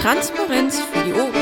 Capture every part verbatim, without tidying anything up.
Transparenz für die Ohren.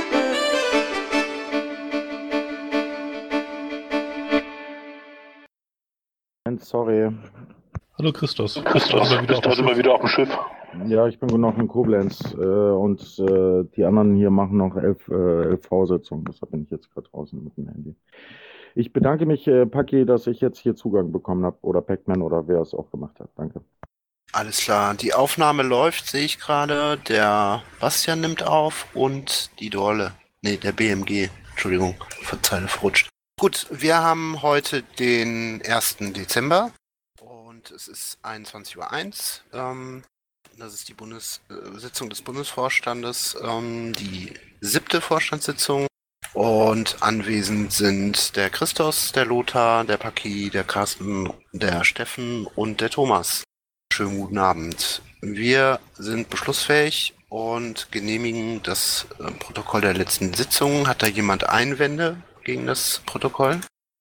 Sorry. Hallo Christos. Christos, Bist bist du heute mal wieder auf dem Schiff? Ja, ich bin noch in Koblenz äh, und äh, die anderen hier machen noch elf, äh, elf V-Sitzungen. Deshalb bin ich jetzt gerade draußen mit dem Handy. Ich bedanke mich, äh, Paki, dass ich jetzt hier Zugang bekommen habe. Oder Pac-Man oder wer es auch gemacht hat. Danke. Alles klar. Die Aufnahme läuft, sehe ich gerade. Der Bastian nimmt auf und die Dorle. Nee, der B M G. Entschuldigung, Verzeihung, verrutscht. Gut, wir haben heute den ersten Dezember und es ist einundzwanzig Uhr eins. Ähm, das ist die Bundes äh, Sitzung des Bundesvorstandes, ähm, die siebte Vorstandssitzung. Und anwesend sind der Christos, der Lothar, der Paki, der Carsten, der Steffen und der Thomas. Schönen guten Abend. Wir sind beschlussfähig und genehmigen das äh, Protokoll der letzten Sitzung. Hat da jemand Einwände gegen das Protokoll?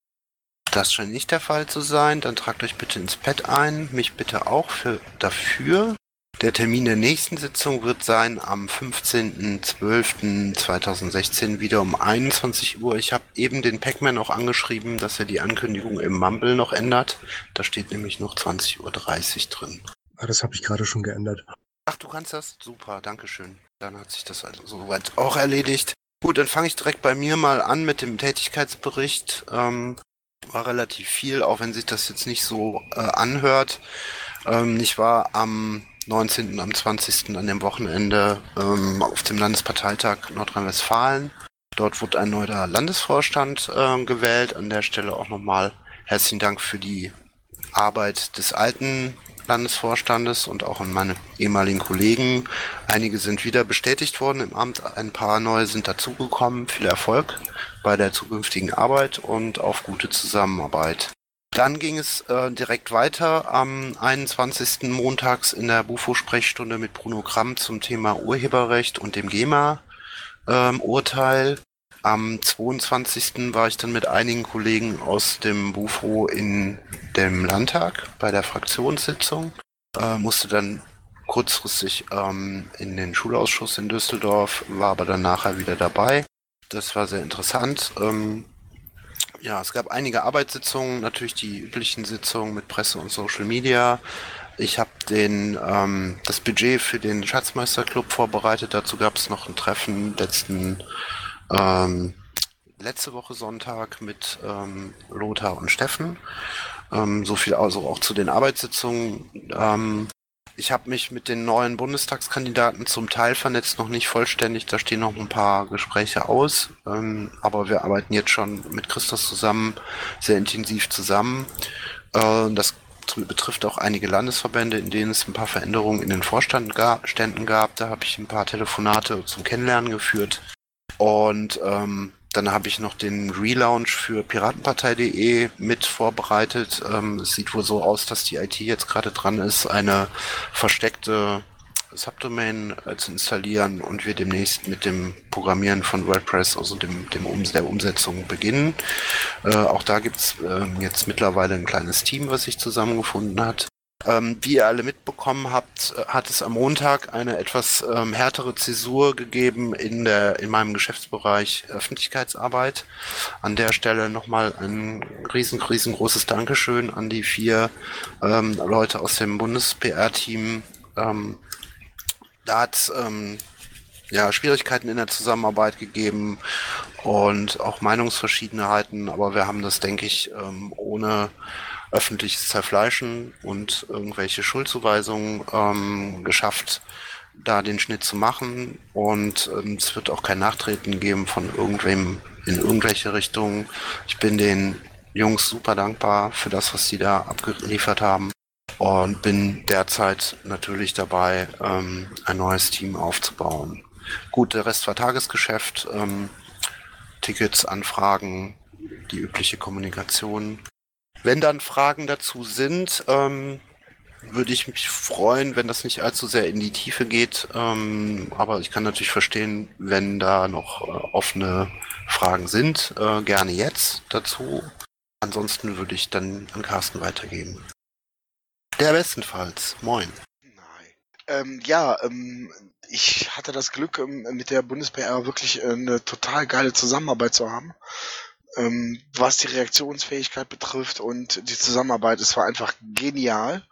Das scheint nicht der Fall zu sein. Dann tragt euch bitte ins Pad ein. Mich bitte auch für dafür. Der Termin der nächsten Sitzung wird sein am fünfzehnten zwölften zweitausendsechzehn wieder um einundzwanzig Uhr. Ich habe eben den Pac-Man auch angeschrieben, dass er die Ankündigung im Mumble noch ändert. Da steht nämlich noch zwanzig Uhr dreißig drin. Ah, das habe ich gerade schon geändert. Ach, du kannst das? Super, dankeschön. Dann hat sich das also soweit auch erledigt. Gut, dann fange ich direkt bei mir mal an mit dem Tätigkeitsbericht. Ähm, war relativ viel, auch wenn sich das jetzt nicht so äh, anhört. Ähm, ich war am neunzehnten am zwanzigsten an dem Wochenende ähm, auf dem Landesparteitag Nordrhein-Westfalen. Dort wurde ein neuer Landesvorstand äh, gewählt. An der Stelle auch nochmal herzlichen Dank für die Arbeit des alten Landesvorstandes und auch an meine ehemaligen Kollegen. Einige sind wieder bestätigt worden im Amt, ein paar neue sind dazugekommen. Viel Erfolg bei der zukünftigen Arbeit und auf gute Zusammenarbeit. Dann ging es äh, direkt weiter am einundzwanzigsten montags in der Bufo-Sprechstunde mit Bruno Kramm zum Thema Urheberrecht und dem GEMA-Urteil. Ähm, am zweiundzwanzigsten war ich dann mit einigen Kollegen aus dem Bufo in dem Landtag bei der Fraktionssitzung. Äh, musste dann kurzfristig ähm, in den Schulausschuss in Düsseldorf, war aber dann nachher wieder dabei. Das war sehr interessant. Ähm, Ja, es gab einige Arbeitssitzungen, natürlich die üblichen Sitzungen mit Presse und Social Media. Ich habe den ähm, das Budget für den Schatzmeisterclub vorbereitet. Dazu gab es noch ein Treffen letzten ähm, letzte Woche Sonntag mit ähm, Lothar und Steffen. Ähm, so viel also auch zu den Arbeitssitzungen. Ähm, Ich habe mich mit den neuen Bundestagskandidaten zum Teil vernetzt, noch nicht vollständig. Da stehen noch ein paar Gespräche aus. Ähm, aber wir arbeiten jetzt schon mit Christos zusammen, sehr intensiv zusammen. Äh, das betrifft auch einige Landesverbände, in denen es ein paar Veränderungen in den Vorständen gab. Da habe ich ein paar Telefonate zum Kennenlernen geführt. Und ähm, dann habe ich noch den Relaunch für piratenpartei punkt de mit vorbereitet. Ähm, es sieht wohl so aus, dass die I T jetzt gerade dran ist, eine versteckte Subdomain äh, zu installieren und wir demnächst mit dem Programmieren von WordPress, also dem, dem um, der Umsetzung beginnen. Äh, auch da gibt's äh, jetzt mittlerweile ein kleines Team, was sich zusammengefunden hat. Ähm, wie ihr alle mitbekommen habt, hat es am Montag eine etwas ähm, härtere Zäsur gegeben in der in meinem Geschäftsbereich Öffentlichkeitsarbeit. An der Stelle nochmal ein riesen, riesengroßes Dankeschön an die vier ähm, Leute aus dem Bundes-P R-Team. Ähm, da hat es ähm, ja, Schwierigkeiten in der Zusammenarbeit gegeben und auch Meinungsverschiedenheiten, aber wir haben das, denke ich, ähm, ohne öffentliches Zerfleischen und irgendwelche Schuldzuweisungen ähm, geschafft, da den Schnitt zu machen. Und ähm, es wird auch kein Nachtreten geben von irgendwem in irgendwelche Richtungen. Ich bin den Jungs super dankbar für das, was sie da abgeliefert haben und bin derzeit natürlich dabei, ähm, ein neues Team aufzubauen. Gut, der Rest war Tagesgeschäft, ähm, Tickets, Anfragen, die übliche Kommunikation. Wenn dann Fragen dazu sind, ähm, würde ich mich freuen, wenn das nicht allzu sehr in die Tiefe geht. Ähm, aber ich kann natürlich verstehen, wenn da noch äh, offene Fragen sind, äh, gerne jetzt dazu. Ansonsten würde ich dann an Carsten weitergeben. Der bestenfalls. Moin. Nein. Ähm, ja, ähm, ich hatte das Glück, ähm, mit der Bundes-P R wirklich äh, eine total geile Zusammenarbeit zu haben. Ähm, was die Reaktionsfähigkeit betrifft und die Zusammenarbeit, es war einfach genial.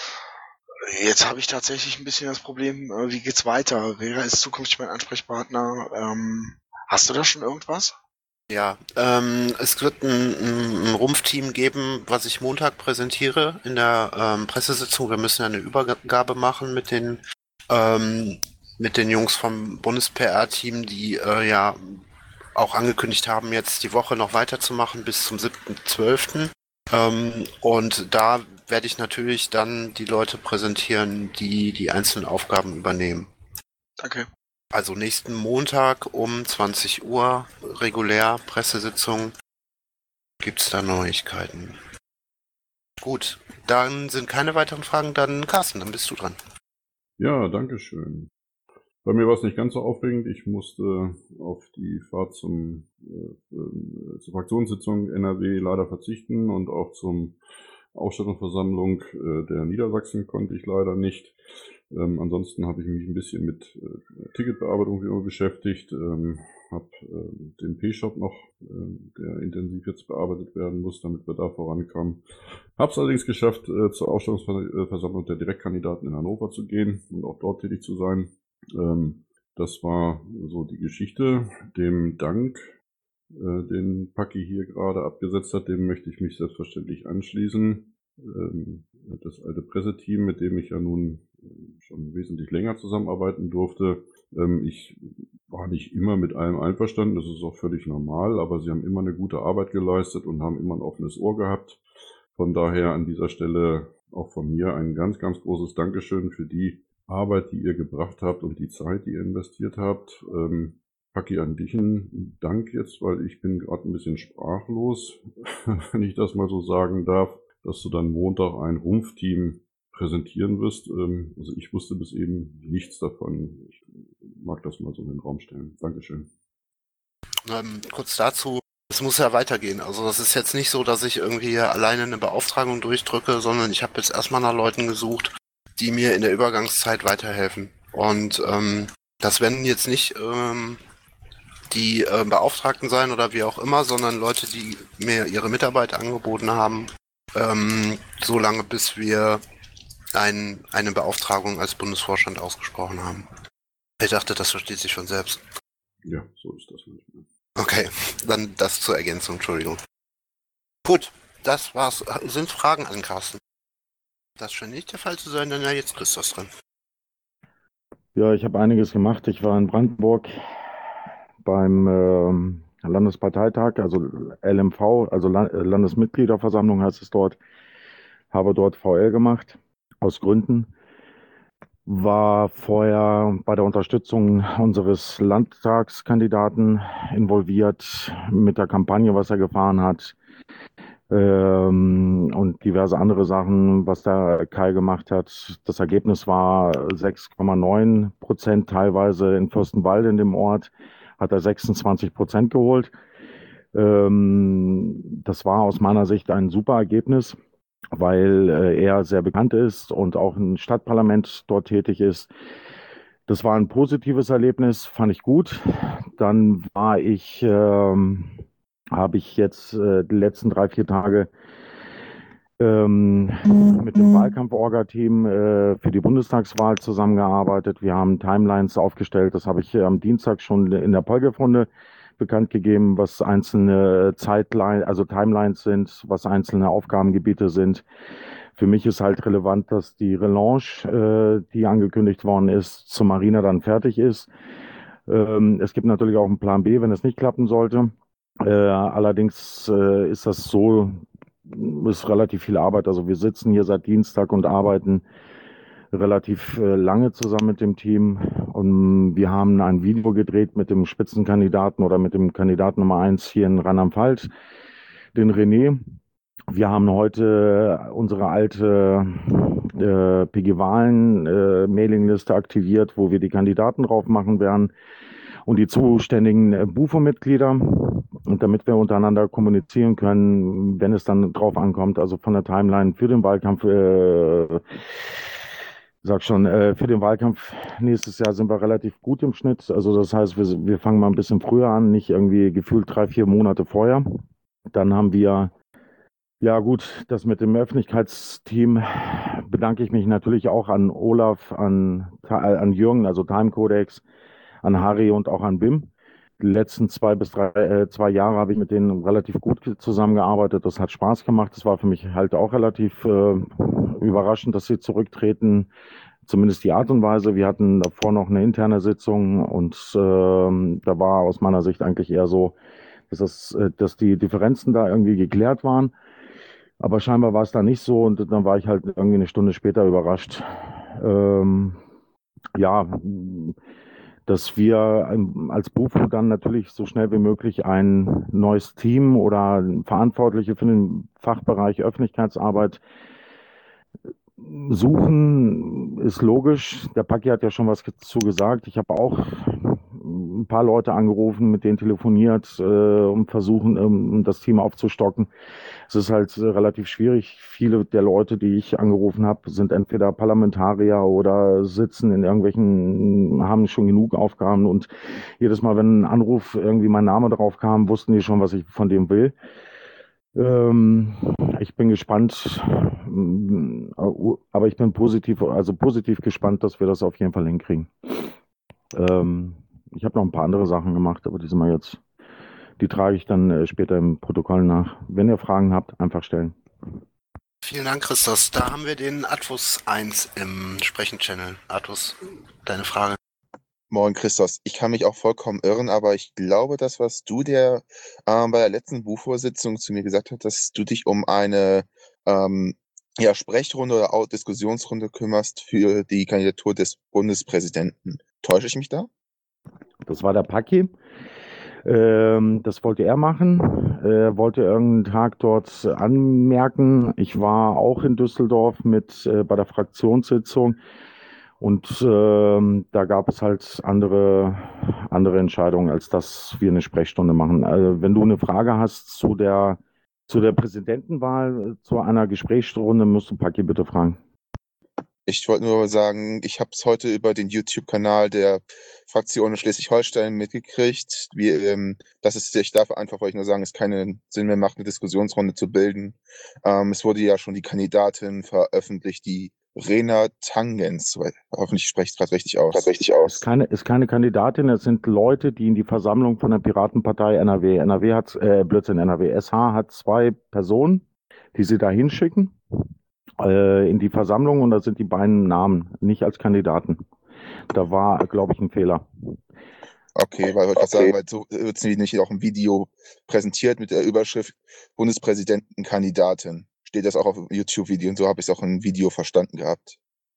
Jetzt habe ich tatsächlich ein bisschen das Problem, äh, wie geht's weiter? Wer ist zukünftig mein Ansprechpartner? Ähm, hast du da schon irgendwas? Ja, ähm, es wird ein, ein, ein Rumpfteam geben, was ich Montag präsentiere in der ähm, Pressesitzung. Wir müssen ja eine Übergabe machen mit den ähm, mit den Jungs vom Bundes-P R-Team, die äh, ja auch angekündigt haben, jetzt die Woche noch weiterzumachen bis zum siebten zwölften Ähm, und da werde ich natürlich dann die Leute präsentieren, die die einzelnen Aufgaben übernehmen. Danke. Also nächsten Montag um zwanzig Uhr, regulär, Pressesitzung, gibt's da Neuigkeiten. Gut, dann sind keine weiteren Fragen, dann Carsten, dann bist du dran. Ja, danke schön. Bei mir war es nicht ganz so aufregend. Ich musste auf die Fahrt zum, äh, äh, zur Fraktionssitzung N R W leider verzichten und auch zum Ausstattungsversammlung äh, der Niedersachsen konnte ich leider nicht. Ähm, ansonsten habe ich mich ein bisschen mit äh, Ticketbearbeitung wie immer beschäftigt, ähm, habe äh, den P-Shop noch, äh, der intensiv jetzt bearbeitet werden muss, damit wir da vorankommen. Habe es allerdings geschafft, äh, zur Ausstellungsversammlung der Direktkandidaten in Hannover zu gehen und auch dort tätig zu sein. Ähm, das war so die Geschichte. Dem Dank, äh, den Paki hier gerade abgesetzt hat, dem möchte ich mich selbstverständlich anschließen. Ähm, das alte Presseteam, mit dem ich ja nun schon wesentlich länger zusammenarbeiten durfte. Ähm, ich war nicht immer mit allem einverstanden, das ist auch völlig normal, aber sie haben immer eine gute Arbeit geleistet und haben immer ein offenes Ohr gehabt. Von daher an dieser Stelle auch von mir ein ganz, ganz großes Dankeschön für die Arbeit, die ihr gebracht habt und die Zeit, die ihr investiert habt. Ähm, Paki, an dich einen Dank jetzt, weil ich bin gerade ein bisschen sprachlos, wenn ich das mal so sagen darf, dass du dann Montag ein Rumpfteam präsentieren wirst. Ähm, also ich wusste bis eben nichts davon. Ich mag das mal so in den Raum stellen. Dankeschön. Ähm, kurz dazu, es muss ja weitergehen. Also das ist jetzt nicht so, dass ich irgendwie alleine eine Beauftragung durchdrücke, sondern ich habe jetzt erstmal nach Leuten gesucht, die mir in der Übergangszeit weiterhelfen. Und ähm, das werden jetzt nicht ähm, die äh, Beauftragten sein oder wie auch immer, sondern Leute, die mir ihre Mitarbeit angeboten haben, ähm, so lange bis wir ein, eine Beauftragung als Bundesvorstand ausgesprochen haben. Ich dachte, das versteht sich von selbst. Ja, so ist das manchmal. Okay, dann das zur Ergänzung, Entschuldigung. Gut, das war's. Sind Fragen an Carsten? Das scheint nicht der Fall zu sein, dann ja jetzt Christoph dran. Ja, ich habe einiges gemacht. Ich war in Brandenburg beim ähm, Landesparteitag, also L M V, also La- äh, Landesmitgliederversammlung heißt es dort. Habe dort V L gemacht, aus Gründen. War vorher bei der Unterstützung unseres Landtagskandidaten involviert mit der Kampagne, was er gefahren hat. Ähm, und diverse andere Sachen, was der Kai gemacht hat. Das Ergebnis war sechs Komma neun Prozent, teilweise in Fürstenwalde in dem Ort hat er sechsundzwanzig Prozent geholt. Ähm, das war aus meiner Sicht ein super Ergebnis, weil äh, er sehr bekannt ist und auch im Stadtparlament dort tätig ist. Das war ein positives Erlebnis, fand ich gut. Dann war ich, ähm, habe ich jetzt äh, die letzten drei, vier Tage ähm, mit dem Wahlkampf-Orga-Team äh, für die Bundestagswahl zusammengearbeitet. Wir haben Timelines aufgestellt. Das habe ich äh, am Dienstag schon in der Polgef-Runde bekannt gegeben, was einzelne Zeitline, also Timelines sind, was einzelne Aufgabengebiete sind. Für mich ist halt relevant, dass die Relaunch, äh, die angekündigt worden ist, zur Marina dann fertig ist. Ähm, es gibt natürlich auch einen Plan B, wenn es nicht klappen sollte. Äh, allerdings äh, ist das so, ist relativ viel Arbeit. Also wir sitzen hier seit Dienstag und arbeiten relativ äh, lange zusammen mit dem Team. Und wir haben ein Video gedreht mit dem Spitzenkandidaten oder mit dem Kandidaten Nummer eins hier in Rheinland-Pfalz, den René. Wir haben heute unsere alte äh, P G-Wahlen-Mailingliste aktiviert, wo wir die Kandidaten drauf machen werden und die zuständigen äh, Bufo-Mitglieder. Und damit wir untereinander kommunizieren können, wenn es dann drauf ankommt, also von der Timeline für den Wahlkampf, äh, sag schon, äh, für den Wahlkampf nächstes Jahr sind wir relativ gut im Schnitt. Also das heißt, wir, wir fangen mal ein bisschen früher an, nicht irgendwie gefühlt drei, vier Monate vorher. Dann haben wir, ja gut, das mit dem Öffentlichkeitsteam bedanke ich mich natürlich auch an Olaf, an, an Jürgen, also Timecodex, an Harry und auch an Bim. Die letzten zwei bis drei, äh, zwei Jahre habe ich mit denen relativ gut zusammengearbeitet. Das hat Spaß gemacht. Das war für mich halt auch relativ äh, überraschend, dass sie zurücktreten. Zumindest die Art und Weise. Wir hatten davor noch eine interne Sitzung und äh, da war aus meiner Sicht eigentlich eher so, dass, das, äh, dass die Differenzen da irgendwie geklärt waren. Aber scheinbar war es da nicht so und dann war ich halt irgendwie eine Stunde später überrascht. Ähm, ja, dass wir als Bufo dann natürlich so schnell wie möglich ein neues Team oder Verantwortliche für den Fachbereich Öffentlichkeitsarbeit suchen, ist logisch. Der Paki hat ja schon was dazu gesagt. Ich habe auch ein paar Leute angerufen, mit denen telefoniert, äh, um versuchen, um das Team aufzustocken. Es ist halt relativ schwierig. Viele der Leute, die ich angerufen habe, sind entweder Parlamentarier oder sitzen in irgendwelchen, haben schon genug Aufgaben und jedes Mal, wenn ein Anruf irgendwie mein Name drauf kam, wussten die schon, was ich von dem will. Ähm, ich bin gespannt, aber ich bin positiv, also positiv gespannt, dass wir das auf jeden Fall hinkriegen. Ähm, ich habe noch ein paar andere Sachen gemacht, aber die sind wir jetzt, die trage ich dann äh, später im Protokoll nach. Wenn ihr Fragen habt, einfach stellen. Vielen Dank, Christos. Da haben wir den Atvus eins im Sprechen-Channel. Atvus, deine Frage. Moin Christos, ich kann mich auch vollkommen irren, aber ich glaube, das, was du dir ähm, bei der letzten Bufo-Sitzung zu mir gesagt hast, dass du dich um eine ähm, ja, Sprechrunde oder auch Diskussionsrunde kümmerst für die Kandidatur des Bundespräsidenten. Täusche ich mich da? Das war der Paki. Ähm, das wollte er machen. Er wollte irgendeinen Tag dort anmerken. Ich war auch in Düsseldorf mit äh, bei der Fraktionssitzung. Und ähm, da gab es halt andere, andere Entscheidungen, als dass wir eine Sprechstunde machen. Also wenn du eine Frage hast zu der, zu der Präsidentenwahl, zu einer Gesprächsstunde, musst du Paki bitte fragen. Ich wollte nur sagen, ich habe es heute über den YouTube-Kanal der Fraktion in Schleswig-Holstein mitgekriegt. Wie, ähm, dass es, ich darf einfach wollte ich nur sagen, es keinen Sinn mehr macht, eine Diskussionsrunde zu bilden. Ähm, es wurde ja schon die Kandidatin veröffentlicht, die Rena Tangens. Hoffentlich spreche ich es gerade richtig aus. Richtig aus. Ist keine, ist keine Kandidatin, es sind Leute, die in die Versammlung von der Piratenpartei N R W, N R W hat, äh, Blödsinn, N R W, S H hat zwei Personen, die sie da hinschicken, äh, in die Versammlung und da sind die beiden Namen, nicht als Kandidaten. Da war, glaube ich, ein Fehler. Okay, weil ich okay. sagen, weil so wird es nicht auch im Video präsentiert mit der Überschrift Bundespräsidentenkandidatin. Steht das auch auf YouTube-Video und so habe ich es auch im Video verstanden gehabt.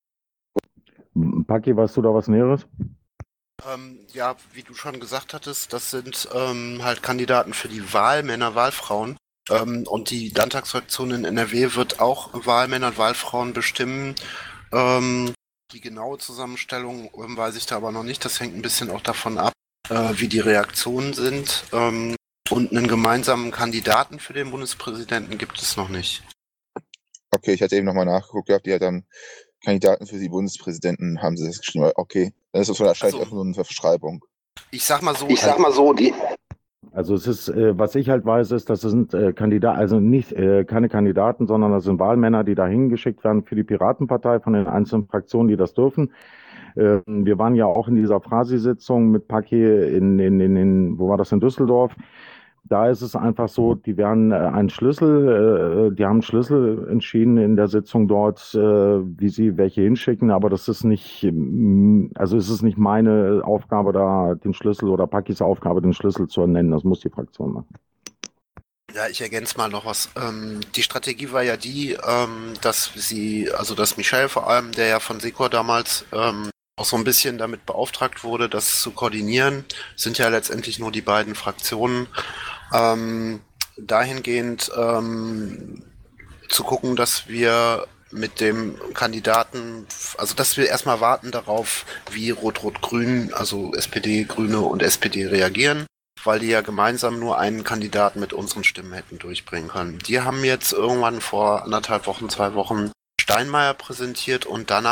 Paki, weißt du da was Näheres? Ähm, ja, wie du schon gesagt hattest, das sind ähm, halt Kandidaten für die Wahlmänner, Wahlfrauen. Ähm, und die Landtagsfraktion in N R W wird auch Wahlmänner und Wahlfrauen bestimmen. Ähm, die genaue Zusammenstellung ähm, weiß ich da aber noch nicht. Das hängt ein bisschen auch davon ab, äh, wie die Reaktionen sind. Ähm, und einen gemeinsamen Kandidaten für den Bundespräsidenten gibt es noch nicht. Okay, ich hatte eben nochmal nachgeguckt gehabt, die hat dann Kandidaten für die Bundespräsidenten, haben sie das geschrieben. Okay, dann ist das wahrscheinlich also, auch nur eine Verschreibung. Ich sag mal so, ich sag mal so, die. Also es ist, äh, was ich halt weiß, ist, dass es sind äh, Kandidaten, also nicht äh, keine Kandidaten, sondern das sind Wahlmänner, die da hingeschickt werden für die Piratenpartei von den einzelnen Fraktionen, die das dürfen. Äh, wir waren ja auch in dieser Frasi-Sitzung mit Paki in, in, in, in, wo war das, in Düsseldorf. Da ist es einfach so, die werden äh, einen Schlüssel, äh, die haben einen Schlüssel entschieden in der Sitzung dort, äh, wie sie welche hinschicken, aber das ist nicht, also es ist nicht meine Aufgabe, da den Schlüssel oder Pakis Aufgabe, den Schlüssel zu nennen. Das muss die Fraktion machen. Ja, ich ergänze mal noch was. Ähm, die Strategie war ja die, ähm, dass sie, also dass Michel vor allem, der ja von Secor damals ähm, auch so ein bisschen damit beauftragt wurde, das zu koordinieren, sind ja letztendlich nur die beiden Fraktionen. Ähm, dahingehend ähm, zu gucken, dass wir mit dem Kandidaten, also dass wir erstmal warten darauf, wie Rot-Rot-Grün, also S P D, Grüne und S P D reagieren, weil die ja gemeinsam nur einen Kandidaten mit unseren Stimmen hätten durchbringen können. Die haben jetzt irgendwann vor anderthalb Wochen, zwei Wochen Steinmeier präsentiert und danach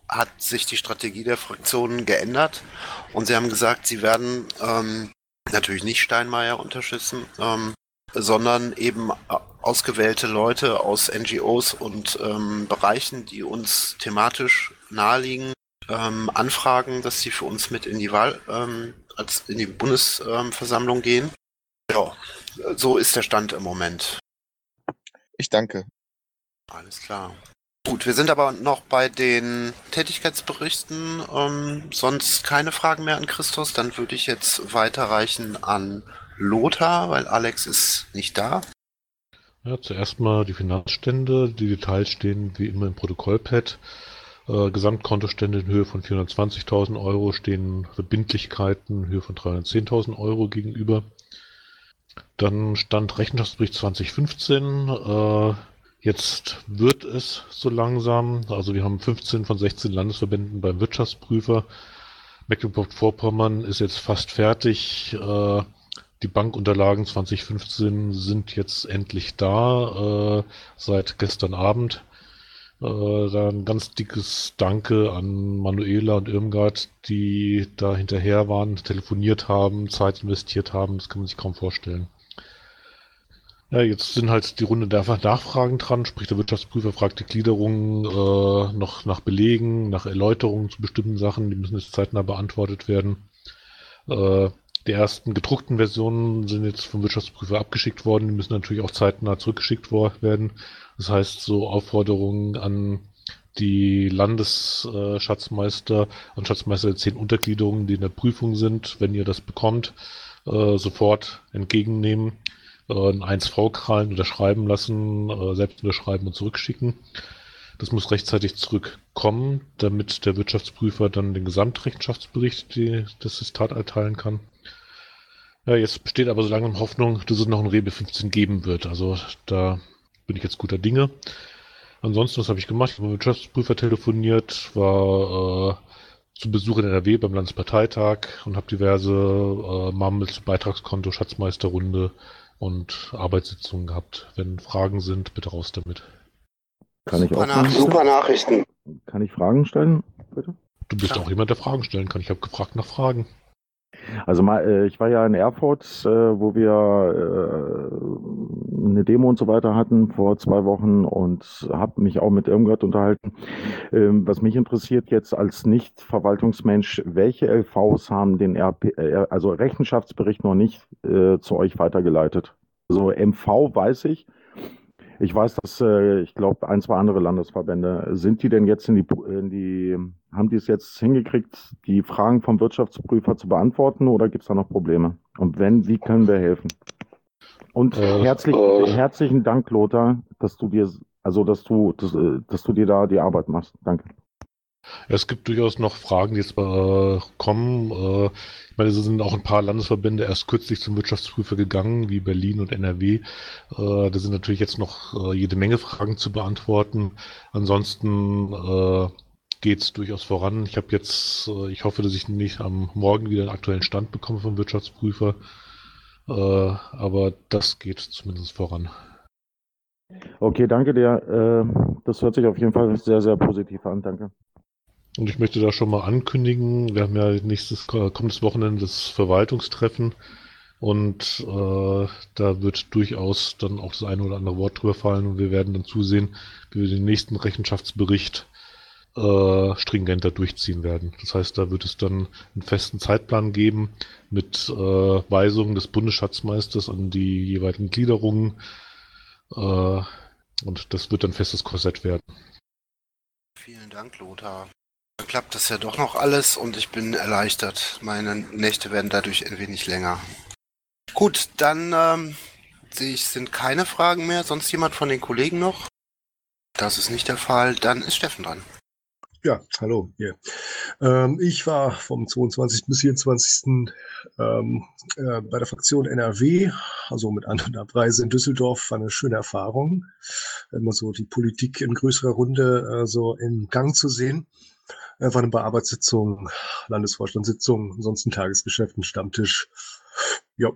hat sich die Strategie der Fraktionen geändert und sie haben gesagt, sie werden ähm, natürlich nicht Steinmeier unterstützen, ähm, sondern eben ausgewählte Leute aus N G Os und ähm, Bereichen, die uns thematisch naheliegen, ähm, anfragen, dass sie für uns mit in die Wahl, ähm, als in die Bundesversammlung ähm, gehen. Ja, so ist der Stand im Moment. Ich danke. Alles klar. Gut, wir sind aber noch bei den Tätigkeitsberichten. Ähm, sonst keine Fragen mehr an Christus. Dann würde ich jetzt weiterreichen an Lothar, weil Alex ist nicht da. Ja, zuerst mal die Finanzstände. Die Details stehen wie immer im Protokollpad. Äh, Gesamtkontostände in Höhe von vierhundertzwanzigtausend Euro, stehen Verbindlichkeiten in Höhe von dreihundertzehntausend Euro gegenüber. Dann stand Rechenschaftsbericht zwanzig fünfzehn. Äh, jetzt wird es so langsam. Also wir haben fünfzehn von sechzehn Landesverbänden beim Wirtschaftsprüfer. Mecklenburg-Vorpommern ist jetzt fast fertig. Äh, die Bankunterlagen zwanzig fünfzehn sind jetzt endlich da, äh, seit gestern Abend. Äh, da ein ganz dickes Danke an Manuela und Irmgard, die da hinterher waren, telefoniert haben, Zeit investiert haben. Das kann man sich kaum vorstellen. Ja, jetzt sind halt die Runde der Nachfragen dran, sprich der Wirtschaftsprüfer fragt die Gliederung äh, noch nach Belegen, nach Erläuterungen zu bestimmten Sachen, die müssen jetzt zeitnah beantwortet werden. Äh, die ersten gedruckten Versionen sind jetzt vom Wirtschaftsprüfer abgeschickt worden, die müssen natürlich auch zeitnah zurückgeschickt werden. Das heißt, so Aufforderungen an die Landesschatzmeister und Schatzmeister der zehn Untergliederungen, die in der Prüfung sind, wenn ihr das bekommt, äh, sofort entgegennehmen. Ein eins V-Krallen unterschreiben lassen, äh, selbst unterschreiben und zurückschicken. Das muss rechtzeitig zurückkommen, damit der Wirtschaftsprüfer dann den Gesamtrechenschaftsbericht die, das Testat erteilen kann. Ja, jetzt besteht aber so langsam Hoffnung, dass es noch ein Rebe fünfzehn geben wird. Also da bin ich jetzt guter Dinge. Ansonsten, was habe ich gemacht? Ich habe mit dem Wirtschaftsprüfer telefoniert, war äh, zu Besuch in N R W beim Landesparteitag und habe diverse äh, Mammels, Beitragskonto, Schatzmeisterrunde und Arbeitssitzungen gehabt. Wenn Fragen sind, bitte raus damit. Kann ich Super auch Nachrichten. Super Nachrichten. Kann ich Fragen stellen, bitte? Du bist Klar. auch jemand, der Fragen stellen kann. Ich habe gefragt nach Fragen. Also mal, äh, ich war ja in Erfurt, äh, wo wir äh, eine Demo und so weiter hatten vor zwei Wochen und habe mich auch mit Irmgard unterhalten. Ähm, was mich interessiert jetzt als Nicht-Verwaltungsmensch, welche L Vs haben den R P, äh, also Rechenschaftsbericht noch nicht äh, zu euch weitergeleitet? Also M V weiß ich. Ich weiß, dass, äh, ich glaube, ein, zwei andere Landesverbände, sind die denn jetzt in die, in die, haben die es jetzt hingekriegt, die Fragen vom Wirtschaftsprüfer zu beantworten oder gibt es da noch Probleme? Und wenn, wie können wir helfen? Und Äh, herzlich, äh, herzlichen Dank, Lothar, dass du dir, also dass du, dass, äh, dass du dir da die Arbeit machst. Danke. Es gibt durchaus noch Fragen, die jetzt äh, kommen. Äh, ich meine, es sind auch ein paar Landesverbände erst kürzlich zum Wirtschaftsprüfer gegangen, wie Berlin und N R W. Äh, da sind natürlich jetzt noch äh, jede Menge Fragen zu beantworten. Ansonsten äh, geht es durchaus voran. Ich habe jetzt, äh, ich hoffe, dass ich nicht am Morgen wieder einen aktuellen Stand bekomme vom Wirtschaftsprüfer. Äh, aber das geht zumindest voran. Okay, danke dir. Äh, das hört sich auf jeden Fall sehr, sehr positiv an. Danke. Und ich möchte da schon mal ankündigen, wir haben ja nächstes kommendes Wochenende das Verwaltungstreffen und äh, da wird durchaus dann auch das eine oder andere Wort drüber fallen und wir werden dann zusehen, wie wir den nächsten Rechenschaftsbericht äh, stringenter durchziehen werden. Das heißt, da wird es dann einen festen Zeitplan geben mit äh, Weisungen des Bundesschatzmeisters an die jeweiligen Gliederungen äh, und das wird dann festes Korsett werden. Vielen Dank, Lothar. Dann klappt das ja doch noch alles und ich bin erleichtert. Meine Nächte werden dadurch ein wenig länger. Gut, dann ähm, sehe ich, sind keine Fragen mehr. Sonst jemand von den Kollegen noch? Das ist nicht der Fall. Dann ist Steffen dran. Ja, hallo. Hier. Ähm, ich war vom zweiundzwanzigsten bis vierundzwanzigsten Ähm, äh, bei der Fraktion N R W, also mit An- und Abreise in Düsseldorf, war eine schöne Erfahrung, immer so die Politik in größerer Runde äh, so im Gang zu sehen. Äh, war eine Bearbeitssitzung, Landesvorstandssitzung, ansonsten Tagesgeschäft, ein Stammtisch. Ja.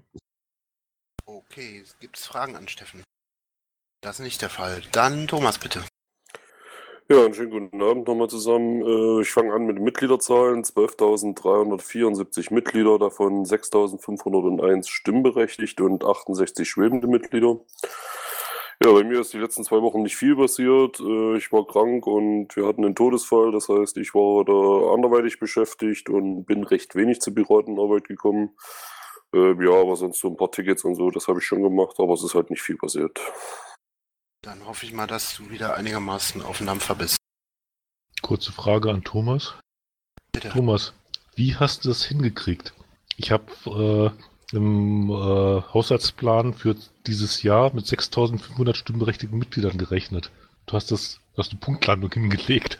Okay, gibt es Fragen an Steffen? Das ist nicht der Fall. Dann Thomas, bitte. Ja, einen schönen guten Abend nochmal zusammen. Äh, Ich fange an mit den Mitgliederzahlen. zwölftausenddreihundertvierundsiebzig Mitglieder, davon sechstausendfünfhunderteins stimmberechtigt und achtundsechzig schwebende Mitglieder. Ja, bei mir ist die letzten zwei Wochen nicht viel passiert. Äh, Ich war krank und wir hatten einen Todesfall. Das heißt, ich war da anderweitig beschäftigt und bin recht wenig zur Piratenarbeit gekommen. Äh, Ja, aber sonst so ein paar Tickets und so, das habe ich schon gemacht, aber es ist halt nicht viel passiert. Dann hoffe ich mal, dass du wieder einigermaßen auf dem Dampfer bist. Kurze Frage an Thomas. Bitte. Thomas, wie hast du das hingekriegt? Ich habe äh, im äh, Haushaltsplan für dieses Jahr mit sechstausendfünfhundert stimmberechtigten Mitgliedern gerechnet. Du hast das, du hast eine Punktlandung hingelegt.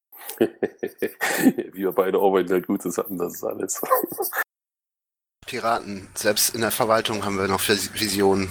Wir beide arbeiten halt gut zusammen, das ist alles. Piraten, selbst in der Verwaltung haben wir noch Vis- Visionen.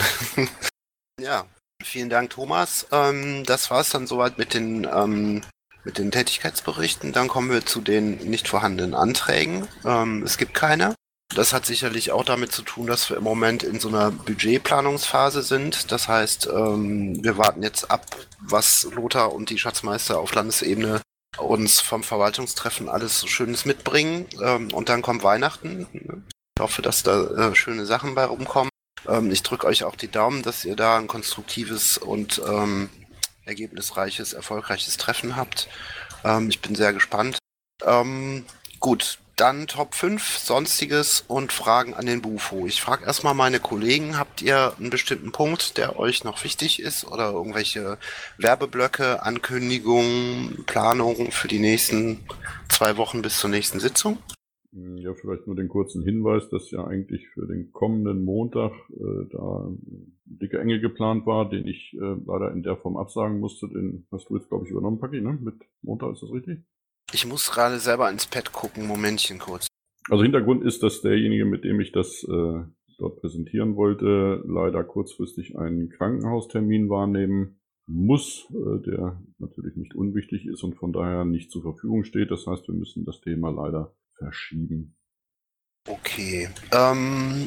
Ja, vielen Dank, Thomas. Ähm, das war es dann soweit mit den, ähm, mit den Tätigkeitsberichten. Dann kommen wir zu den nicht vorhandenen Anträgen. Ähm, es gibt keine. Das hat sicherlich auch damit zu tun, dass wir im Moment in so einer Budgetplanungsphase sind. Das heißt, ähm, wir warten jetzt ab, was Lothar und die Schatzmeister auf Landesebene uns vom Verwaltungstreffen alles so Schönes mitbringen. Ähm, und dann kommt Weihnachten. Ich hoffe, dass da äh, schöne Sachen bei rumkommen. Ähm, ich drücke euch auch die Daumen, dass ihr da ein konstruktives und ähm, ergebnisreiches, erfolgreiches Treffen habt. Ähm, ich bin sehr gespannt. Ähm, gut, dann Top fünf, Sonstiges und Fragen an den Bufo. Ich frage erstmal meine Kollegen, habt ihr einen bestimmten Punkt, der euch noch wichtig ist oder irgendwelche Werbeblöcke, Ankündigungen, Planungen für die nächsten zwei Wochen bis zur nächsten Sitzung? Ja, vielleicht nur den kurzen Hinweis, dass ja eigentlich für den kommenden Montag äh, da ein dicke Enge geplant war, den ich äh, leider in der Form absagen musste. Den hast du jetzt, glaube ich, übernommen, Paki, ne? Mit Montag, ist das richtig? Ich muss gerade selber ins Pad gucken, Momentchen kurz. Also Hintergrund ist, dass derjenige, mit dem ich das äh, dort präsentieren wollte, leider kurzfristig einen Krankenhaustermin wahrnehmen muss, äh, der natürlich nicht unwichtig ist und von daher nicht zur Verfügung steht. Das heißt, wir müssen das Thema leider verschieben. Okay, ähm,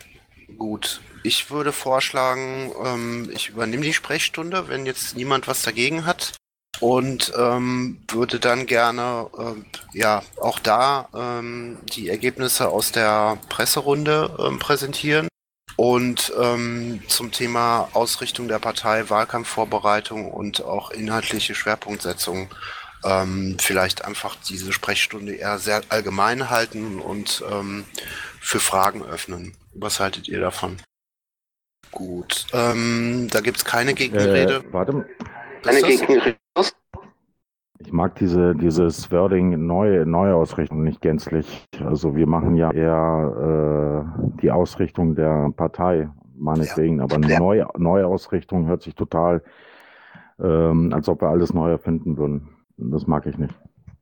gut. Ich würde vorschlagen, ähm, ich übernehme die Sprechstunde, wenn jetzt niemand was dagegen hat. Und ähm, würde dann gerne, äh, ja, auch da ähm, die Ergebnisse aus der Presserunde ähm, präsentieren. Und ähm, zum Thema Ausrichtung der Partei, Wahlkampfvorbereitung und auch inhaltliche Schwerpunktsetzung ähm, vielleicht einfach diese Sprechstunde eher sehr allgemein halten und ähm, für Fragen öffnen. Was haltet ihr davon? Gut, ähm, da gibt's keine Gegenrede. Äh, warte. Keine Gegenrede. Ich mag diese, dieses Wording neue, Neuausrichtung nicht gänzlich. Also wir machen ja eher äh, die Ausrichtung der Partei, meinetwegen. Ja. Aber Ja. Neu, Neuausrichtung hört sich total, ähm, als ob wir alles neu erfinden würden. Das mag ich nicht.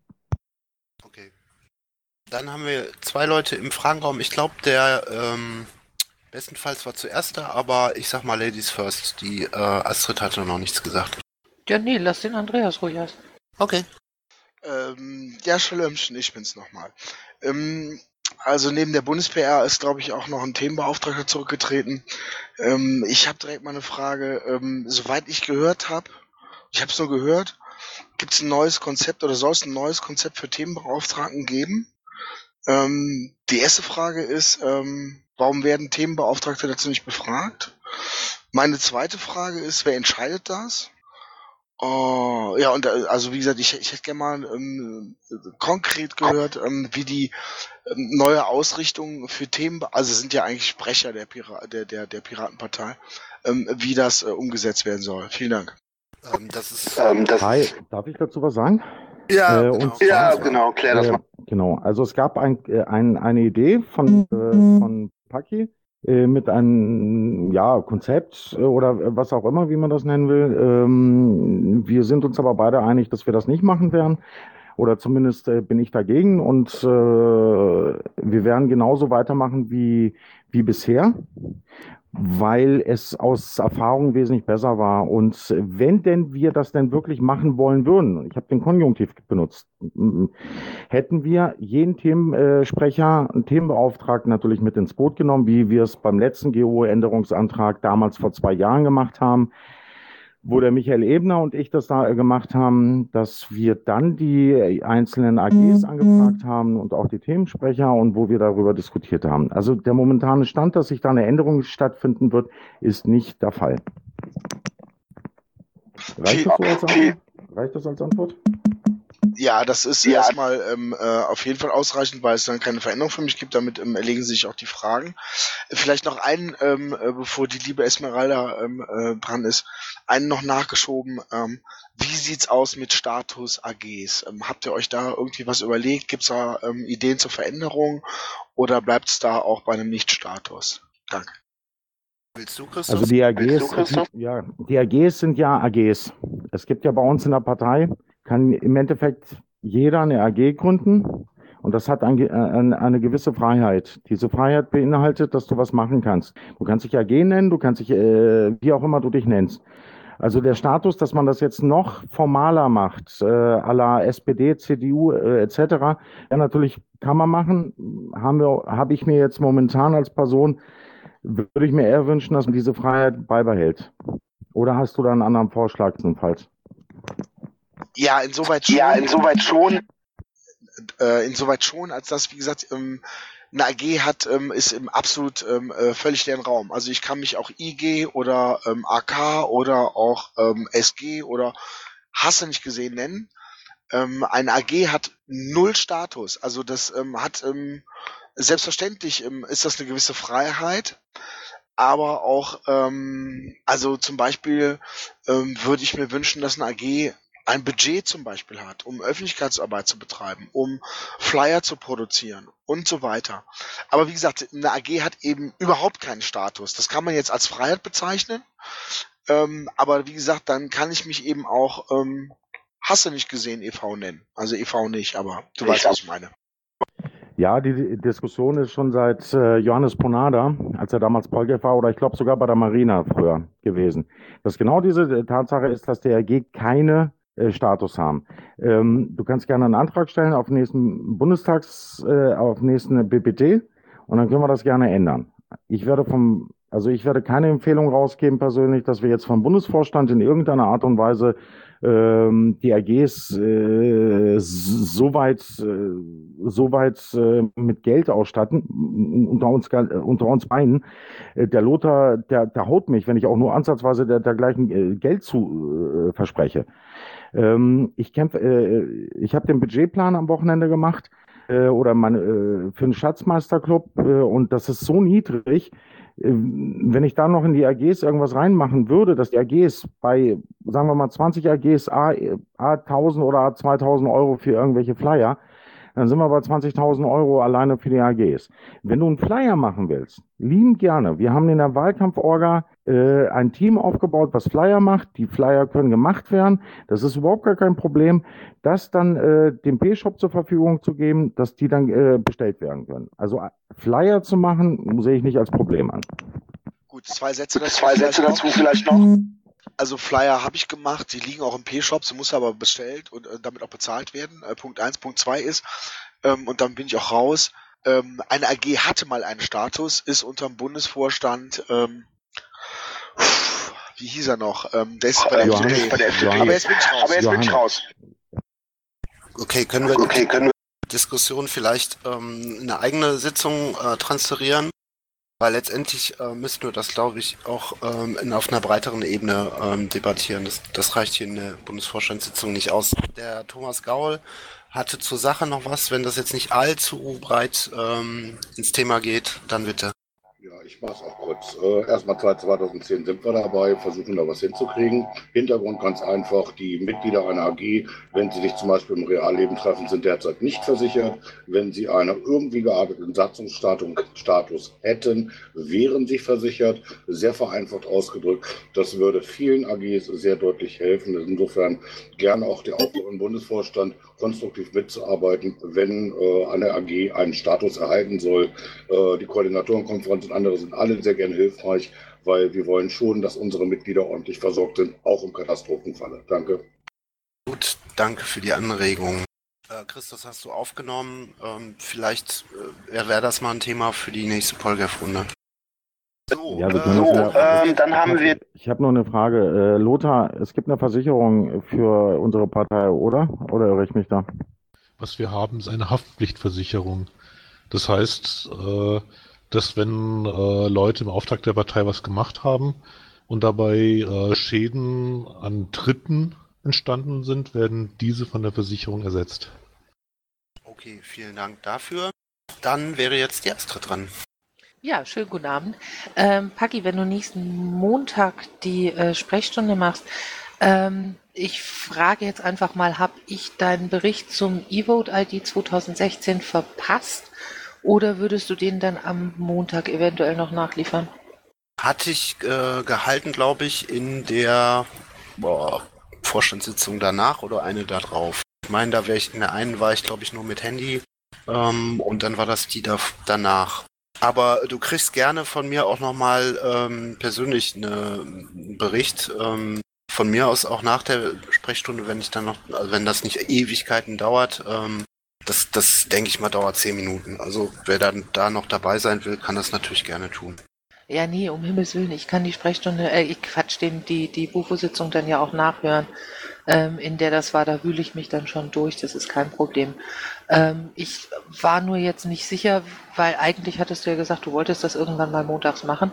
Okay. Dann haben wir zwei Leute im Fragenraum. Ich glaube, der ähm, bestenfalls war zuerst da, aber ich sag mal Ladies first. Die äh, Astrid hatte noch nichts gesagt. Ja, nee, lass den Andreas ruhig erst. Okay. Ähm, ja, Schlömchen, ich bin's nochmal. Ähm, also neben der Bundes-P R ist, glaube ich, auch noch ein Themenbeauftragter zurückgetreten. Ähm, ich habe direkt mal eine Frage. Ähm, soweit ich gehört habe, ich habe es nur gehört, gibt es ein neues Konzept oder soll es ein neues Konzept für Themenbeauftragten geben? Ähm, die erste Frage ist, ähm, warum werden Themenbeauftragte dazu nicht befragt? Meine zweite Frage ist, wer entscheidet das? Oh, ja, und äh, also wie gesagt, ich, ich hätte gerne mal ähm, konkret gehört, ähm, wie die ähm, neue Ausrichtung für Themen, also sind ja eigentlich Sprecher der, Pira der, der, der Piratenpartei, ähm, wie das äh, umgesetzt werden soll. Vielen Dank. Ähm, das ist. Ähm, das Hi, darf ich dazu was sagen? Ja, Äh, genau. und Ja, zwar- genau. Klär das Äh, mal. genau, also es gab ein, äh, ein, eine Idee von, äh, von Paki äh, mit einem ja, Konzept äh, oder was auch immer, wie man das nennen will. Ähm, wir sind uns aber beide einig, dass wir das nicht machen werden. Oder zumindest äh, bin ich dagegen und äh, wir werden genauso weitermachen wie, wie bisher, weil es aus Erfahrung wesentlich besser war. Und wenn denn wir das denn wirklich machen wollen würden, ich habe den Konjunktiv benutzt, m- hätten wir jeden Themensprecher, einen Themenbeauftragten natürlich mit ins Boot genommen, wie wir es beim letzten G O-Änderungsantrag damals vor zwei Jahren gemacht haben. wo der Michael Ebner und ich das da gemacht haben, dass wir dann die einzelnen A Gs angefragt haben und auch die Themensprecher und wo wir darüber diskutiert haben. Also der momentane Stand, dass sich da eine Änderung stattfinden wird, ist nicht der Fall. Reicht das so als Antwort? Reicht das als Antwort? Ja, das ist ja. erstmal ähm, äh, auf jeden Fall ausreichend, weil es dann keine Veränderung für mich gibt. Damit ähm, erlegen sich auch die Fragen. Vielleicht noch einen, ähm, äh, bevor die liebe Esmeralda ähm, äh, dran ist, einen noch nachgeschoben. Ähm, wie sieht's aus mit Status A Gs? Ähm, habt ihr euch da irgendwie was überlegt? Gibt's da ähm, Ideen zur Veränderung oder bleibt's da auch bei einem Nicht-Status? Danke. Willst du, Christoph? Also die A Gs, Willst du, Christoph? ja, die A Gs sind ja A Gs. Es gibt ja bei uns in der Partei, kann im Endeffekt jeder eine A G gründen und das hat ein, ein, eine gewisse Freiheit. Diese Freiheit beinhaltet, dass du was machen kannst. Du kannst dich A G nennen, du kannst dich, äh, wie auch immer du dich nennst. Also der Status, dass man das jetzt noch formaler macht, äh, à la S P D, C D U äh, et cetera, ja natürlich kann man machen, haben wir, habe ich mir jetzt momentan als Person, würde ich mir eher wünschen, dass man diese Freiheit beibehält. Oder hast du da einen anderen Vorschlag jedenfalls? Ja, insoweit schon. Ja, insoweit schon. Äh, insoweit schon, als dass, wie gesagt, ähm, eine A G hat, ähm, ist im absolut ähm, äh, völlig leeren Raum. Also ich kann mich auch I G oder ähm, A K oder auch ähm, S G oder Hasse nicht gesehen nennen. Ähm, eine A G hat null Status. Also das ähm, hat ähm, selbstverständlich ähm, ist das eine gewisse Freiheit. Aber auch, ähm, also zum Beispiel ähm, würde ich mir wünschen, dass eine A G ein Budget zum Beispiel hat, um Öffentlichkeitsarbeit zu betreiben, um Flyer zu produzieren und so weiter. Aber wie gesagt, eine A G hat eben überhaupt keinen Status. Das kann man jetzt als Freiheit bezeichnen. Ähm, aber wie gesagt, dann kann ich mich eben auch ähm, Hasse nicht gesehen E V nennen. Also E V nicht, aber du ich weißt, was ich meine. Ja, die Diskussion ist schon seit äh, Johannes Ponada, als er damals Polgef war, oder ich glaube sogar bei der Marina früher gewesen. Dass genau diese Tatsache ist, dass die A G keine äh, Status haben. Ähm, du kannst gerne einen Antrag stellen auf den nächsten Bundestags, äh, auf den nächsten B P T und dann können wir das gerne ändern. Ich werde vom, also ich werde keine Empfehlung rausgeben persönlich, dass wir jetzt vom Bundesvorstand in irgendeiner Art und Weise ähm, die A Gs äh, so weit, äh, so weit äh, mit Geld ausstatten, unter uns, äh, unter uns beiden. Äh, der Lothar, der, der haut mich, wenn ich auch nur ansatzweise der, dergleichen äh, Geld zu äh, verspreche. Ähm, ich kämpfe, äh, ich habe den Budgetplan am Wochenende gemacht äh, oder meine, äh, für den Schatzmeisterclub äh, und das ist so niedrig. Wenn ich da noch in die A Gs irgendwas reinmachen würde, dass die A Gs bei, sagen wir mal, zwanzig A Gs A, A tausend oder A zweitausend Euro für irgendwelche Flyer, dann sind wir bei zwanzigtausend Euro alleine für die A Gs. Wenn du einen Flyer machen willst, liebend gerne. Wir haben in der Wahlkampforga äh, ein Team aufgebaut, was Flyer macht. Die Flyer können gemacht werden. Das ist überhaupt gar kein Problem, das dann äh, dem P-Shop zur Verfügung zu geben, dass die dann äh, bestellt werden können. Also Flyer zu machen, sehe ich nicht als Problem an. Gut, zwei Sätze dazu, zwei Sätze dazu vielleicht noch. Also Flyer habe ich gemacht, die liegen auch im P-Shop, sie muss aber bestellt und äh, damit auch bezahlt werden. Äh, Punkt eins, Punkt zwei ist, ähm, und dann bin ich auch raus, ähm, eine A G hatte mal einen Status, ist unterm Bundesvorstand, ähm, wie hieß er noch? Ähm, der ist bei der Johannes, F D P. bei der F D P. Aber jetzt bin ich raus. Aber jetzt bin ich raus. Okay, können wir, okay, können wir die Diskussion vielleicht ähm, eine eigene Sitzung äh, transferieren? Weil letztendlich äh, müssten wir das, glaube ich, auch ähm, in, auf einer breiteren Ebene ähm, debattieren. Das, das reicht hier in der Bundesvorstandssitzung nicht aus. Der Thomas Gaul hatte zur Sache noch was. Wenn das jetzt nicht allzu breit ähm, ins Thema geht, dann bitte. Ja, ich mache es auch kurz. Äh, erstmal seit zweitausendzehn sind wir dabei, versuchen da was hinzukriegen. Hintergrund ganz einfach, die Mitglieder einer A G, wenn sie sich zum Beispiel im Realleben treffen, sind derzeit nicht versichert. Wenn sie einen irgendwie gearteten Satzungsstatus hätten, wären sie versichert. Sehr vereinfacht ausgedrückt. Das würde vielen A Gs sehr deutlich helfen. Insofern gerne auch der Aufruf im Bundesvorstand, konstruktiv mitzuarbeiten, wenn äh, eine A G einen Status erhalten soll. Äh, die Koordinatorenkonferenz und andere sind alle sehr gerne hilfreich, weil wir wollen schon, dass unsere Mitglieder ordentlich versorgt sind, auch im Katastrophenfalle. Danke. Gut, danke für die Anregung. Äh, Christus, hast du aufgenommen? Ähm, vielleicht äh, wäre das mal ein Thema für die nächste Polgef-Runde. So, Ja, wir äh, können uns so ja, ähm, dann haben wir. ich habe noch eine Frage. Äh, Lothar, es gibt eine Versicherung für unsere Partei, oder? Oder irre ich mich da? Was wir haben, ist eine Haftpflichtversicherung. Das heißt, äh, dass wenn äh, Leute im Auftrag der Partei was gemacht haben und dabei äh, Schäden an Dritten entstanden sind, werden diese von der Versicherung ersetzt. Okay, vielen Dank dafür. Dann wäre jetzt die Astrid dran. Ja, schönen guten Abend. Ähm, Paki, wenn du nächsten Montag die äh, Sprechstunde machst, ähm, ich frage jetzt einfach mal, habe ich deinen Bericht zum E-Vote I D zwanzig sechzehn verpasst oder würdest du den dann am Montag eventuell noch nachliefern? Hatte ich äh, gehalten, glaube ich, in der boah, Vorstandssitzung danach oder eine da drauf. Ich meine, da wäre ich, in der einen war ich, glaube ich, nur mit Handy ähm, und dann war das die da danach. Aber du kriegst gerne von mir auch nochmal ähm, persönlich eine, einen Bericht. Ähm, von mir aus auch nach der Sprechstunde, wenn ich dann noch, also wenn das nicht Ewigkeiten dauert. Ähm, das, das denke ich mal, dauert zehn Minuten. Also wer dann da noch dabei sein will, kann das natürlich gerne tun. Ja, nee, um Himmels Willen, ich kann die Sprechstunde, äh, ich Quatsch, den, die, die Bufo-Sitzung dann ja auch nachhören, ähm, in der das war, da wühle ich mich dann schon durch, das ist kein Problem. Ähm, ich war nur jetzt nicht sicher, weil eigentlich hattest du ja gesagt, du wolltest das irgendwann mal montags machen.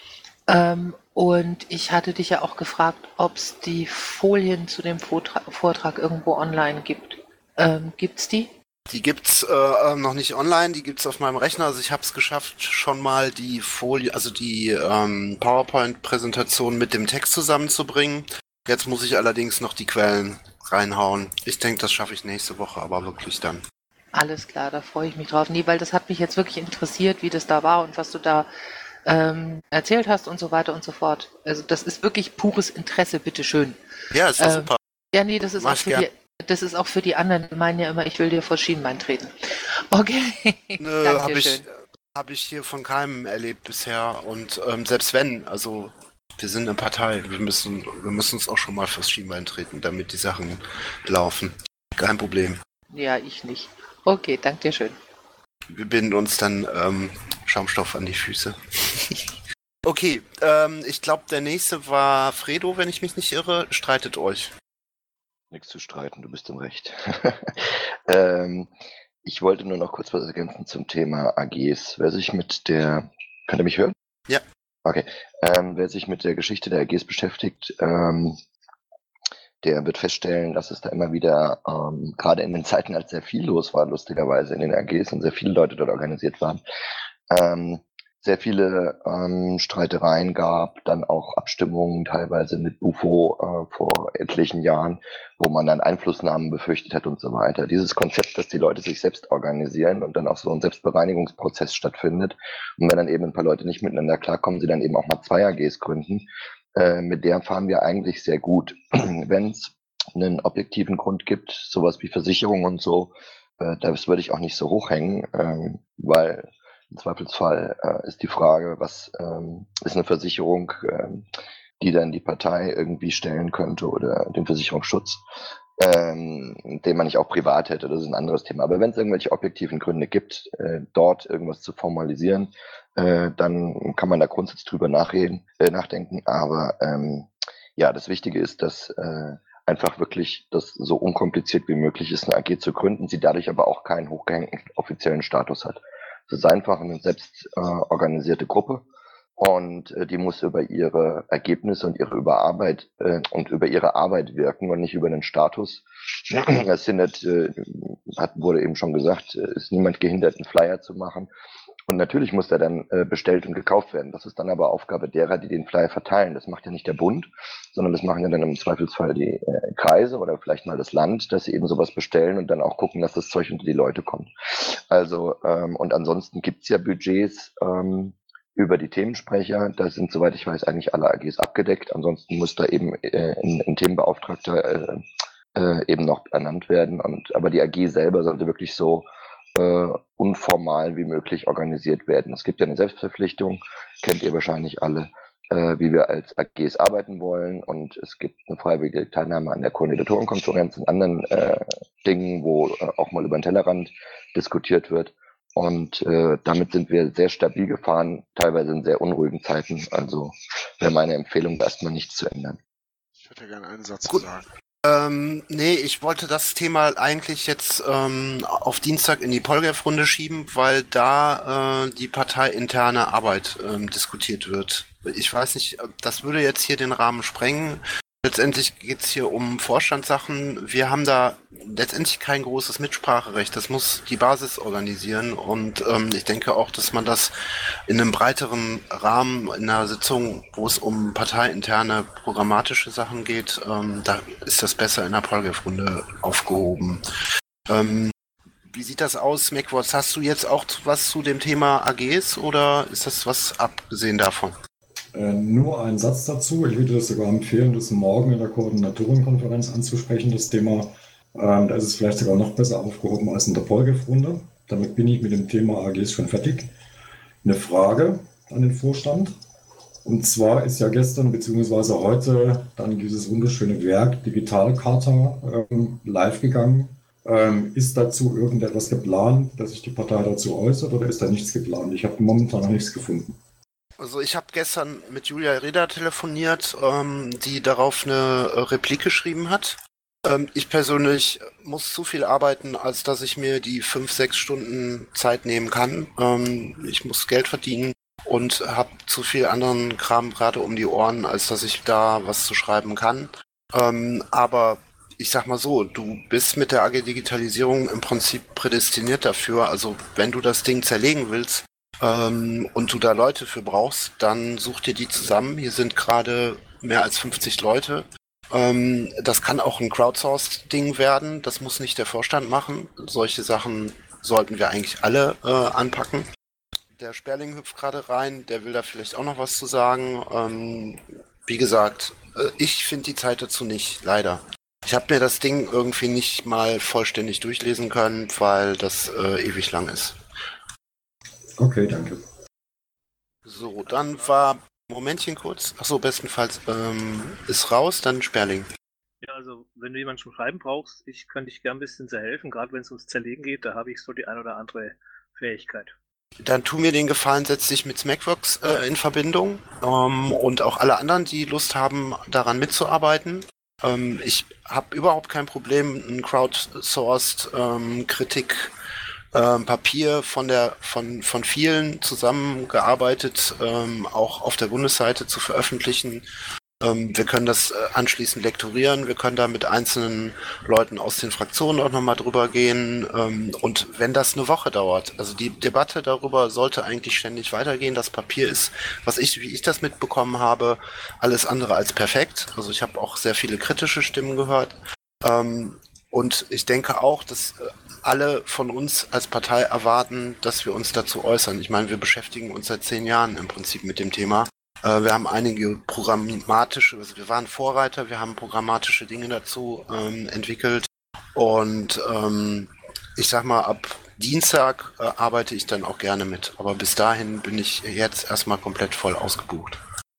Ähm, und ich hatte dich ja auch gefragt, ob es die Folien zu dem Vortrag, Vortrag irgendwo online gibt. Ähm, gibt's die? Die gibt's äh, noch nicht online, die gibt's auf meinem Rechner. Also ich habe es geschafft, schon mal die Folie, also die ähm, PowerPoint-Präsentation mit dem Text zusammenzubringen. Jetzt muss ich allerdings noch die Quellen reinhauen. Ich denke, das schaffe ich nächste Woche, aber wirklich dann. Alles klar, da freue ich mich drauf. Nee, weil das hat mich jetzt wirklich interessiert, wie das da war und was du da ähm, erzählt hast und so weiter und so fort. Also das ist wirklich pures Interesse, bitteschön. Ja, ist doch Ähm, super. ja, nee, das ist Mach auch ich für gern. die, das ist auch für die anderen, die meinen ja immer, ich will dir vor Schienbein treten. Okay. Nö, Danke habe dir ich, schön. hab ich hier von keinem erlebt bisher. Und ähm, selbst wenn, also wir sind eine Partei, wir müssen, wir müssen uns auch schon mal fürs Schienbein treten, damit die Sachen laufen. Kein Problem. Ja, ich nicht. Okay, danke dir schön. Wir binden uns dann ähm, Schaumstoff an die Füße. Okay, ähm, ich glaube, der nächste war Fredo, wenn ich mich nicht irre. Streitet euch. Nichts zu streiten, du bist im Recht. ähm, ich wollte nur noch kurz was ergänzen zum Thema A Gs. Wer sich mit der... Könnt ihr mich hören? Ja. Okay. Ähm, wer sich mit der Geschichte der A Gs beschäftigt, ähm, der wird feststellen, dass es da immer wieder, ähm, gerade in den Zeiten, als sehr viel los war, lustigerweise in den A Gs und sehr viele Leute dort organisiert waren, ähm, sehr viele ähm, Streitereien gab, dann auch Abstimmungen teilweise mit Bufo äh, vor etlichen Jahren, wo man dann Einflussnahmen befürchtet hat und so weiter. Dieses Konzept, dass die Leute sich selbst organisieren und dann auch so ein Selbstbereinigungsprozess stattfindet und wenn dann eben ein paar Leute nicht miteinander klarkommen, sie dann eben auch mal zwei A Gs gründen, äh, mit der fahren wir eigentlich sehr gut. Wenn es einen objektiven Grund gibt, sowas wie Versicherung und so, äh, das würde ich auch nicht so hochhängen, ähm, weil im Zweifelsfall äh, ist die Frage, was ähm, ist eine Versicherung, ähm, die dann die Partei irgendwie stellen könnte oder den Versicherungsschutz, ähm, den man nicht auch privat hätte, das ist ein anderes Thema. Aber wenn es irgendwelche objektiven Gründe gibt, äh, dort irgendwas zu formalisieren, äh, dann kann man da grundsätzlich drüber nachreden, äh, nachdenken. Aber ähm, ja, das Wichtige ist, dass äh, einfach wirklich das so unkompliziert wie möglich ist, eine A G zu gründen, sie dadurch aber auch keinen hochgehängten offiziellen Status hat. Es ist einfach eine selbst äh, organisierte Gruppe und äh, die muss über ihre Ergebnisse und ihre Überarbeit äh, und über ihre Arbeit wirken und nicht über den Status. Es sind nicht, äh, hat, wurde eben schon gesagt, äh, ist niemand gehindert, einen Flyer zu machen. Und natürlich muss der dann äh, bestellt und gekauft werden. Das ist dann aber Aufgabe derer, die den Flyer verteilen. Das macht ja nicht der Bund, sondern das machen ja dann im Zweifelsfall die äh, Kreise oder vielleicht mal das Land, dass sie eben sowas bestellen und dann auch gucken, dass das Zeug unter die Leute kommt. Also ähm, und ansonsten gibt's ja Budgets ähm, über die Themensprecher. Da sind, soweit ich weiß, eigentlich alle A Gs abgedeckt. Ansonsten muss da eben äh, ein, ein Themenbeauftragter äh, äh, eben noch ernannt werden. Und aber die A G selber sollte wirklich so äh, unformal wie möglich organisiert werden. Es gibt ja eine Selbstverpflichtung, kennt ihr wahrscheinlich alle, äh, wie wir als A Gs arbeiten wollen, und es gibt eine freiwillige Teilnahme an der Koordinatorenkonferenz und anderen äh, Dingen, wo äh, auch mal über den Tellerrand diskutiert wird. Und äh, damit sind wir sehr stabil gefahren, teilweise in sehr unruhigen Zeiten. Also wäre meine Empfehlung, erstmal nichts zu ändern. Ich hätte gerne einen Satz Gut. zu sagen. Ähm, nee, ich wollte das Thema eigentlich jetzt ähm, auf Dienstag in die Polgef-Runde schieben, weil da äh, die parteiinterne Arbeit ähm, diskutiert wird. Ich weiß nicht, das würde jetzt hier den Rahmen sprengen. Letztendlich geht es hier um Vorstandssachen. Wir haben da letztendlich kein großes Mitspracherecht. Das muss die Basis organisieren. Und ähm, ich denke auch, dass man das in einem breiteren Rahmen in einer Sitzung, wo es um parteiinterne programmatische Sachen geht, ähm, da ist das besser in der Polgef-Runde aufgehoben. Ähm, wie sieht das aus, MacWords? Hast du jetzt auch was zu dem Thema A Gs oder ist das was abgesehen davon? Äh, nur ein Satz dazu. Ich würde das sogar empfehlen, das morgen in der Koordinatorenkonferenz anzusprechen, das Thema. Ähm, da ist es vielleicht sogar noch besser aufgehoben als in der Polgef-Runde. Damit bin ich mit dem Thema A Gs schon fertig. Eine Frage an den Vorstand. Und zwar ist ja gestern bzw. heute dann dieses wunderschöne Werk Digitalcharta ähm, live gegangen. Ähm, ist dazu irgendetwas geplant, dass sich die Partei dazu äußert, oder ist da nichts geplant? Ich habe momentan noch nichts gefunden. Also ich habe gestern mit Julia Reda telefoniert, ähm, die darauf eine äh, Replik geschrieben hat. Ähm, ich persönlich muss zu viel arbeiten, als dass ich mir die fünf, sechs Stunden Zeit nehmen kann. Ähm, ich muss Geld verdienen und habe zu viel anderen Kram gerade um die Ohren, als dass ich da was zu schreiben kann. Ähm, aber ich sag mal so, du bist mit der A G Digitalisierung im Prinzip prädestiniert dafür. Also wenn du das Ding zerlegen willst, Ähm, und du da Leute für brauchst, dann such dir die zusammen. Hier sind gerade mehr als fünfzig Leute. Ähm, das kann auch ein Crowdsourced-Ding werden. Das muss nicht der Vorstand machen. Solche Sachen sollten wir eigentlich alle äh, anpacken. Der Sperling hüpft gerade rein. Der will da vielleicht auch noch was zu sagen. Ähm, wie gesagt, äh, ich finde die Zeit dazu nicht, leider. Ich habe mir das Ding irgendwie nicht mal vollständig durchlesen können, weil das äh, ewig lang ist. Okay, danke. So, dann war, Momentchen kurz, achso, bestenfalls ähm, ist raus, dann Sperling. Ja, also wenn du jemanden zum Schreiben brauchst, ich kann dich gern ein bisschen sehr helfen, gerade wenn es ums Zerlegen geht, da habe ich so die ein oder andere Fähigkeit. Dann tu mir den Gefallen, setz dich mit Smackworks äh, in Verbindung ähm, und auch alle anderen, die Lust haben, daran mitzuarbeiten. Ähm, ich habe überhaupt kein Problem, ein crowdsourced ähm, Kritik Ähm, Papier von der von von vielen zusammengearbeitet, ähm, auch auf der Bundesseite zu veröffentlichen. Ähm, wir können das äh, anschließend lektorieren, wir können da mit einzelnen Leuten aus den Fraktionen auch nochmal drüber gehen. Ähm, und wenn das eine Woche dauert, also die Debatte darüber sollte eigentlich ständig weitergehen. Das Papier ist, was ich, wie ich das mitbekommen habe, alles andere als perfekt. Also ich habe auch sehr viele kritische Stimmen gehört. Ähm, und ich denke auch, dass äh, alle von uns als Partei erwarten, dass wir uns dazu äußern. Ich meine, wir beschäftigen uns seit zehn Jahren im Prinzip mit dem Thema. Äh, wir haben einige programmatische, also wir waren Vorreiter, wir haben programmatische Dinge dazu ähm, entwickelt. Und ähm, ich sag mal, ab Dienstag äh, arbeite ich dann auch gerne mit. Aber bis dahin bin ich jetzt erstmal komplett voll ausgebucht.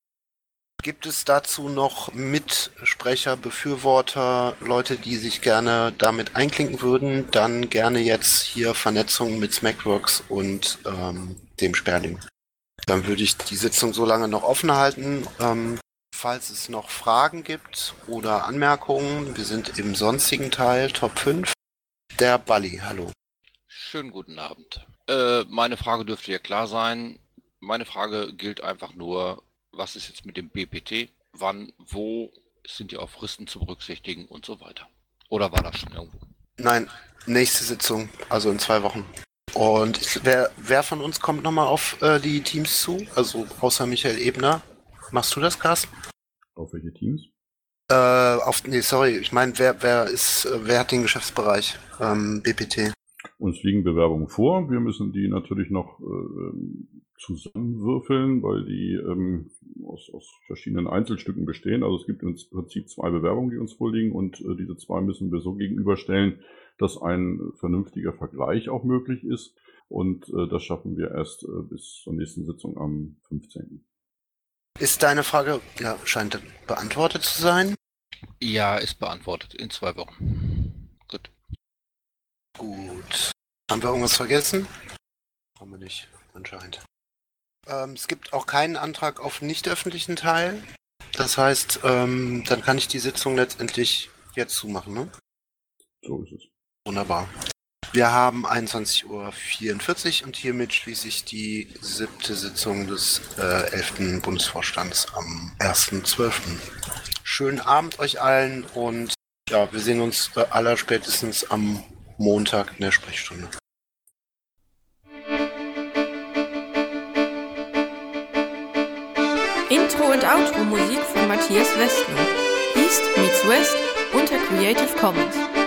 Gibt es dazu noch Mitsprecher, Befürworter, Leute, die sich gerne damit einklinken würden? Dann gerne jetzt hier Vernetzung mit Smackworks und ähm, dem Sperling. Dann würde ich die Sitzung so lange noch offen halten. Ähm, falls es noch Fragen gibt oder Anmerkungen, wir sind im sonstigen Teil, Top fünf. Der Balli, hallo. Schönen guten Abend. Äh, meine Frage dürfte ja klar sein. Meine Frage gilt einfach nur, was ist jetzt mit dem B P T? Wann, wo sind die auf Fristen zu berücksichtigen und so weiter? Oder war das schon irgendwo? Nein, nächste Sitzung, also in zwei Wochen. Und ich, wer, wer von uns kommt nochmal auf äh, die Teams zu? Also außer Michael Ebner. Machst du das, Carsten? Auf welche Teams? Äh, auf, nee, sorry, ich meine, wer, wer ist, äh, wer hat den Geschäftsbereich ähm, B P T? Uns liegen Bewerbungen vor. Wir müssen die natürlich noch äh, zusammenwürfeln, weil die ähm, aus, aus verschiedenen Einzelstücken bestehen. Also es gibt im Prinzip zwei Bewerbungen, die uns vorliegen, und äh, diese zwei müssen wir so gegenüberstellen, dass ein vernünftiger Vergleich auch möglich ist. Und äh, das schaffen wir erst äh, bis zur nächsten Sitzung am fünfzehnten Ist deine Frage, ja, scheint beantwortet zu sein? Ja, ist beantwortet. In zwei Wochen. Gut. Gut. Haben wir irgendwas vergessen? Brauchen wir nicht, anscheinend. Ähm, es gibt auch keinen Antrag auf nicht öffentlichen Teil. Das heißt, ähm, dann kann ich die Sitzung letztendlich jetzt zumachen, ne? So ist es. Wunderbar. Wir haben einundzwanzig Uhr vierundvierzig und hiermit schließe ich die siebte Sitzung des äh, elften Bundesvorstands am ersten zwölften Schönen Abend euch allen und ja, wir sehen uns äh, allerspätestens am Montag in der Sprechstunde. Intro und Outro Musik von Matthias Westner. East meets West unter Creative Commons.